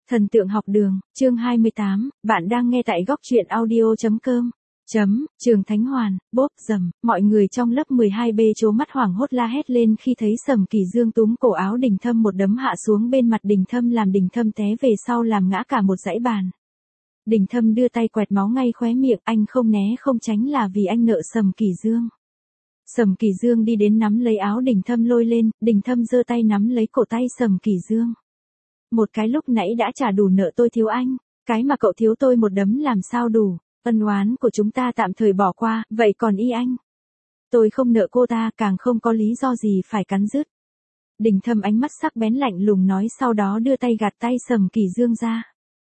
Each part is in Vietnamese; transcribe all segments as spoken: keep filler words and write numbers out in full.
Thần tượng học đường, chương hai mươi tám, bạn đang nghe tại góc truyện audio.com. Chấm, Trường Thánh Hoàn, bốp, dầm, mọi người trong lớp mười hai B trố mắt hoảng hốt la hét lên khi thấy Sầm Kỳ Dương túm cổ áo Đình Thâm một đấm hạ xuống bên mặt Đình Thâm làm Đình Thâm té về sau làm ngã cả một dãy bàn. Đình Thâm đưa tay quẹt máu ngay khóe miệng, anh không né không tránh là vì anh nợ Sầm Kỳ Dương. Sầm Kỳ Dương đi đến nắm lấy áo Đình Thâm lôi lên, Đình Thâm giơ tay nắm lấy cổ tay Sầm Kỳ Dương. Một cái lúc nãy đã trả đủ nợ tôi thiếu anh, cái mà cậu thiếu tôi một đấm làm sao đủ, ân oán của chúng ta tạm thời bỏ qua, vậy còn y anh? Tôi không nợ cô ta, càng không có lý do gì phải cắn rứt. Đình Thâm ánh mắt sắc bén lạnh lùng nói, sau đó đưa tay gạt tay Sầm Kỳ Dương ra.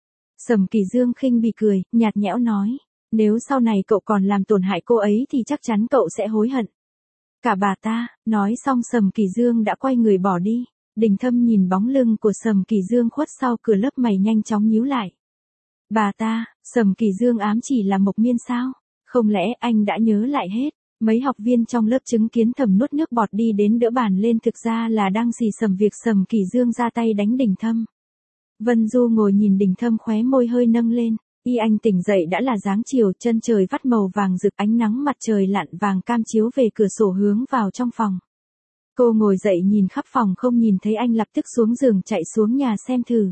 Sầm Kỳ Dương khinh bỉ cười, nhạt nhẽo nói, nếu sau này cậu còn làm tổn hại cô ấy thì chắc chắn cậu sẽ hối hận. Cả bà ta, nói xong Sầm Kỳ Dương đã quay người bỏ đi. Đình Thâm nhìn bóng lưng của Sầm Kỳ Dương khuất sau cửa lớp, mày nhanh chóng nhíu lại. Bà ta, Sầm Kỳ Dương ám chỉ là Mộc Miên sao? Không lẽ anh đã nhớ lại hết? Mấy học viên trong lớp chứng kiến Thầm nuốt nước bọt đi đến đỡ bàn lên, thực ra là đang xì xầm việc Sầm Kỳ Dương ra tay đánh Đình Thâm. Vân Du ngồi nhìn Đình Thâm, khóe môi hơi nâng lên. Y anh tỉnh dậy đã là dáng chiều, chân trời vắt màu vàng rực, ánh nắng mặt trời lặn vàng cam chiếu về cửa sổ hướng vào trong phòng. Cô ngồi dậy nhìn khắp phòng không nhìn thấy anh, lập tức xuống giường chạy xuống nhà xem thử.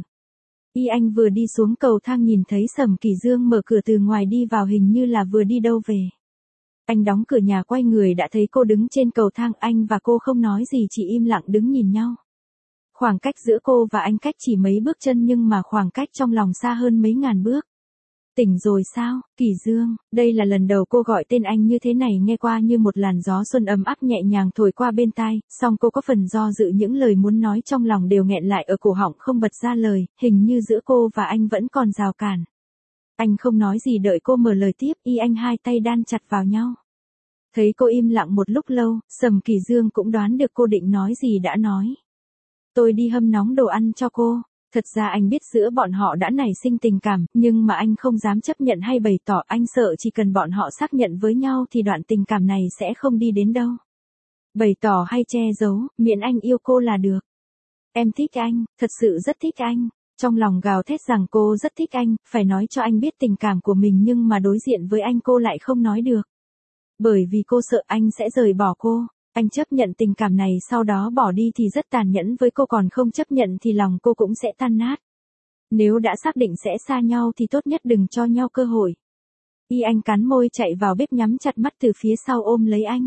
Y anh vừa đi xuống cầu thang nhìn thấy Sầm Kỳ Dương mở cửa từ ngoài đi vào, hình như là vừa đi đâu về. Anh đóng cửa nhà quay người đã thấy cô đứng trên cầu thang, anh và cô không nói gì, chỉ im lặng đứng nhìn nhau. Khoảng cách giữa cô và anh cách chỉ mấy bước chân nhưng mà khoảng cách trong lòng xa hơn mấy ngàn bước. Tỉnh rồi sao, Kỳ Dương? Đây là lần đầu cô gọi tên anh như thế này, nghe qua như một làn gió xuân ấm áp nhẹ nhàng thổi qua bên tai, song cô có phần do dự, những lời muốn nói trong lòng đều nghẹn lại ở cổ họng không bật ra lời, hình như giữa cô và anh vẫn còn rào cản. Anh không nói gì, đợi cô mở lời tiếp, y anh hai tay đan chặt vào nhau. Thấy cô im lặng một lúc lâu, Sầm Kỳ Dương cũng đoán được cô định nói gì đã nói. Tôi đi hâm nóng đồ ăn cho cô. Thật ra anh biết giữa bọn họ đã nảy sinh tình cảm, nhưng mà anh không dám chấp nhận hay bày tỏ, anh sợ chỉ cần bọn họ xác nhận với nhau thì đoạn tình cảm này sẽ không đi đến đâu. Bày tỏ hay che giấu, miễn anh yêu cô là được. Em thích anh, thật sự rất thích anh. Trong lòng gào thét rằng cô rất thích anh, phải nói cho anh biết tình cảm của mình, nhưng mà đối diện với anh cô lại không nói được. Bởi vì cô sợ anh sẽ rời bỏ cô. Anh chấp nhận tình cảm này sau đó bỏ đi thì rất tàn nhẫn với cô, còn không chấp nhận thì lòng cô cũng sẽ tan nát. Nếu đã xác định sẽ xa nhau thì tốt nhất đừng cho nhau cơ hội. Y anh cắn môi chạy vào bếp, nhắm chặt mắt từ phía sau ôm lấy anh.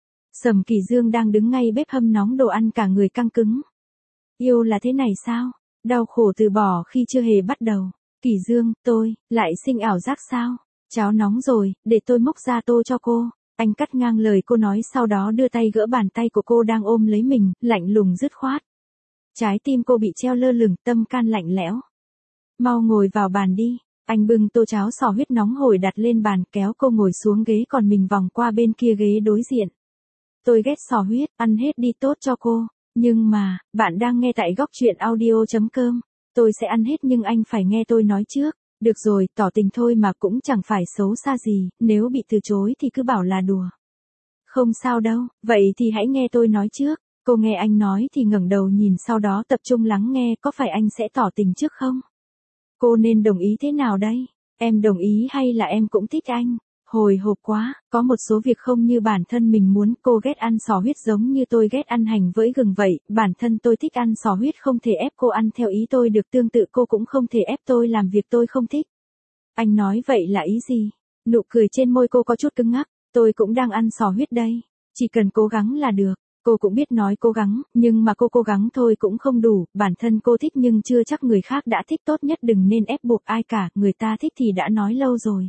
Sầm Kỳ Dương đang đứng ngay bếp hâm nóng đồ ăn, cả người căng cứng. Yêu là thế này sao? Đau khổ từ bỏ khi chưa hề bắt đầu. Kỳ Dương, tôi, lại sinh ảo giác sao? Cháo nóng rồi, để tôi múc ra tô cho cô. Anh cắt ngang lời cô nói, sau đó đưa tay gỡ bàn tay của cô đang ôm lấy mình, lạnh lùng dứt khoát. Trái tim cô bị treo lơ lửng, tâm can lạnh lẽo. Mau ngồi vào bàn đi. Anh bưng tô cháo sò huyết nóng hổi đặt lên bàn, kéo cô ngồi xuống ghế, còn mình vòng qua bên kia ghế đối diện. Tôi ghét sò huyết, ăn hết đi tốt cho cô. Nhưng mà, bạn đang nghe tại góc truyện audio.com. Tôi sẽ ăn hết nhưng anh phải nghe tôi nói trước. Được rồi, tỏ tình thôi mà, cũng chẳng phải xấu xa gì, nếu bị từ chối thì cứ bảo là đùa. Không sao đâu, vậy thì hãy nghe tôi nói trước. Cô nghe anh nói thì ngẩng đầu nhìn, sau đó tập trung lắng nghe, có phải anh sẽ tỏ tình trước không? Cô nên đồng ý thế nào đây? Em đồng ý hay là em cũng thích anh? Hồi hộp quá, có một số việc không như bản thân mình muốn. Cô ghét ăn sò huyết giống như tôi ghét ăn hành với gừng vậy, bản thân tôi thích ăn sò huyết, không thể ép cô ăn theo ý tôi được, tương tự cô cũng không thể ép tôi làm việc tôi không thích. Anh nói vậy là ý gì? Nụ cười trên môi cô có chút cứng ngắc. Tôi cũng đang ăn sò huyết đây, chỉ cần cố gắng là được. Cô cũng biết nói cố gắng, nhưng mà cô cố gắng thôi cũng không đủ, bản thân cô thích nhưng chưa chắc người khác đã thích, tốt nhất đừng nên ép buộc ai cả, người ta thích thì đã nói lâu rồi.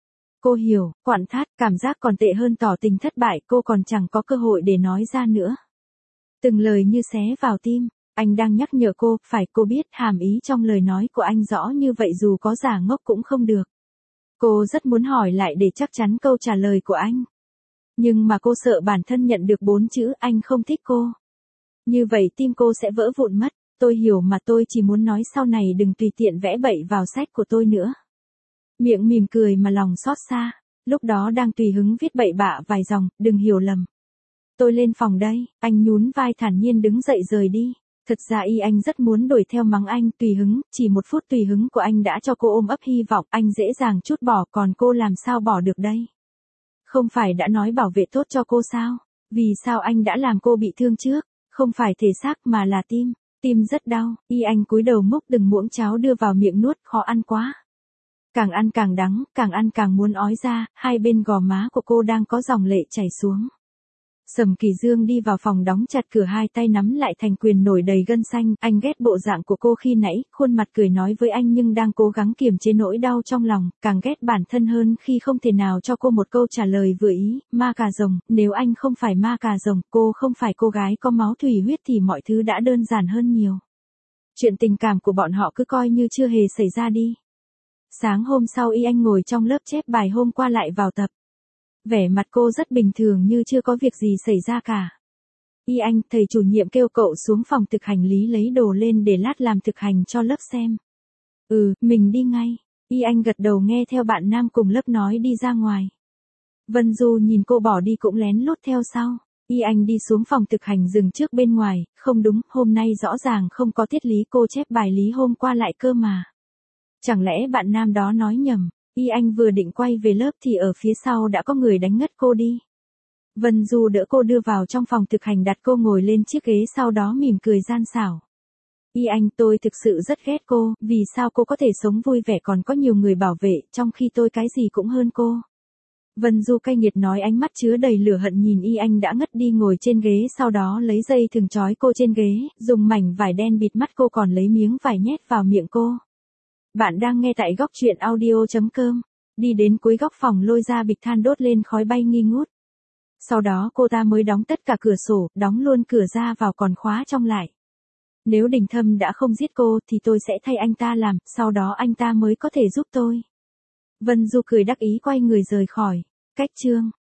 Cô hiểu, quặn thắt, cảm giác còn tệ hơn tỏ tình thất bại, cô còn chẳng có cơ hội để nói ra nữa. Từng lời như xé vào tim, anh đang nhắc nhở cô, phải, cô biết hàm ý trong lời nói của anh rõ như vậy, dù có giả ngốc cũng không được. Cô rất muốn hỏi lại để chắc chắn câu trả lời của anh. Nhưng mà cô sợ bản thân nhận được bốn chữ anh không thích cô. Như vậy tim cô sẽ vỡ vụn mất. Tôi hiểu mà, tôi chỉ muốn nói sau này đừng tùy tiện vẽ bậy vào sách của tôi nữa. Miệng mỉm cười mà lòng xót xa, lúc đó đang tùy hứng viết bậy bạ vài dòng, đừng hiểu lầm. Tôi lên phòng đây, anh nhún vai thản nhiên đứng dậy rời đi. Thật ra Y Anh rất muốn đuổi theo mắng anh, tùy hứng, chỉ một phút tùy hứng của anh đã cho cô ôm ấp hy vọng, anh dễ dàng chút bỏ, còn cô làm sao bỏ được đây? Không phải đã nói bảo vệ tốt cho cô sao? Vì sao anh đã làm cô bị thương trước? Không phải thể xác mà là tim, tim rất đau. Y Anh cúi đầu múc từng muỗng cháo đưa vào miệng nuốt, khó ăn quá. Càng ăn càng đắng, càng ăn càng muốn ói ra, hai bên gò má của cô đang có dòng lệ chảy xuống. Sầm Kỳ Dương đi vào phòng đóng chặt cửa, hai tay nắm lại thành quyền nổi đầy gân xanh, anh ghét bộ dạng của cô khi nãy, khuôn mặt cười nói với anh nhưng đang cố gắng kiềm chế nỗi đau trong lòng, càng ghét bản thân hơn khi không thể nào cho cô một câu trả lời vừa ý. Ma cà rồng, nếu anh không phải ma cà rồng, cô không phải cô gái có máu thủy huyết thì mọi thứ đã đơn giản hơn nhiều. Chuyện tình cảm của bọn họ cứ coi như chưa hề xảy ra đi. Sáng hôm sau Y Anh ngồi trong lớp chép bài hôm qua lại vào tập. Vẻ mặt cô rất bình thường như chưa có việc gì xảy ra cả. Y Anh, thầy chủ nhiệm kêu cậu xuống phòng thực hành lý lấy đồ lên để lát làm thực hành cho lớp xem. Ừ, mình đi ngay. Y Anh gật đầu nghe theo bạn nam cùng lớp nói đi ra ngoài. Vân Du nhìn cô bỏ đi cũng lén lút theo sau. Y Anh đi xuống phòng thực hành dừng trước bên ngoài, không đúng, hôm nay rõ ràng không có tiết lý, cô chép bài lý hôm qua lại cơ mà. Chẳng lẽ bạn nam đó nói nhầm? Y Anh vừa định quay về lớp thì ở phía sau đã có người đánh ngất cô đi. Vân Du đỡ cô đưa vào trong phòng thực hành, đặt cô ngồi lên chiếc ghế, sau đó mỉm cười gian xảo. Y Anh, tôi thực sự rất ghét cô, vì sao cô có thể sống vui vẻ còn có nhiều người bảo vệ, trong khi tôi cái gì cũng hơn cô. Vân Du cay nghiệt nói, ánh mắt chứa đầy lửa hận nhìn Y Anh đã ngất đi ngồi trên ghế, sau đó lấy dây thừng trói cô trên ghế, dùng mảnh vải đen bịt mắt cô, còn lấy miếng vải nhét vào miệng cô. Bạn đang nghe tại góc truyện audio chấm com. Đi đến cuối góc phòng lôi ra bịch than đốt lên, khói bay nghi ngút. Sau đó cô ta mới đóng tất cả cửa sổ, đóng luôn cửa ra vào còn khóa trong lại. Nếu Đình Thâm đã không giết cô thì tôi sẽ thay anh ta làm, sau đó anh ta mới có thể giúp tôi. Vân Du cười đắc ý quay người rời khỏi. Cách chương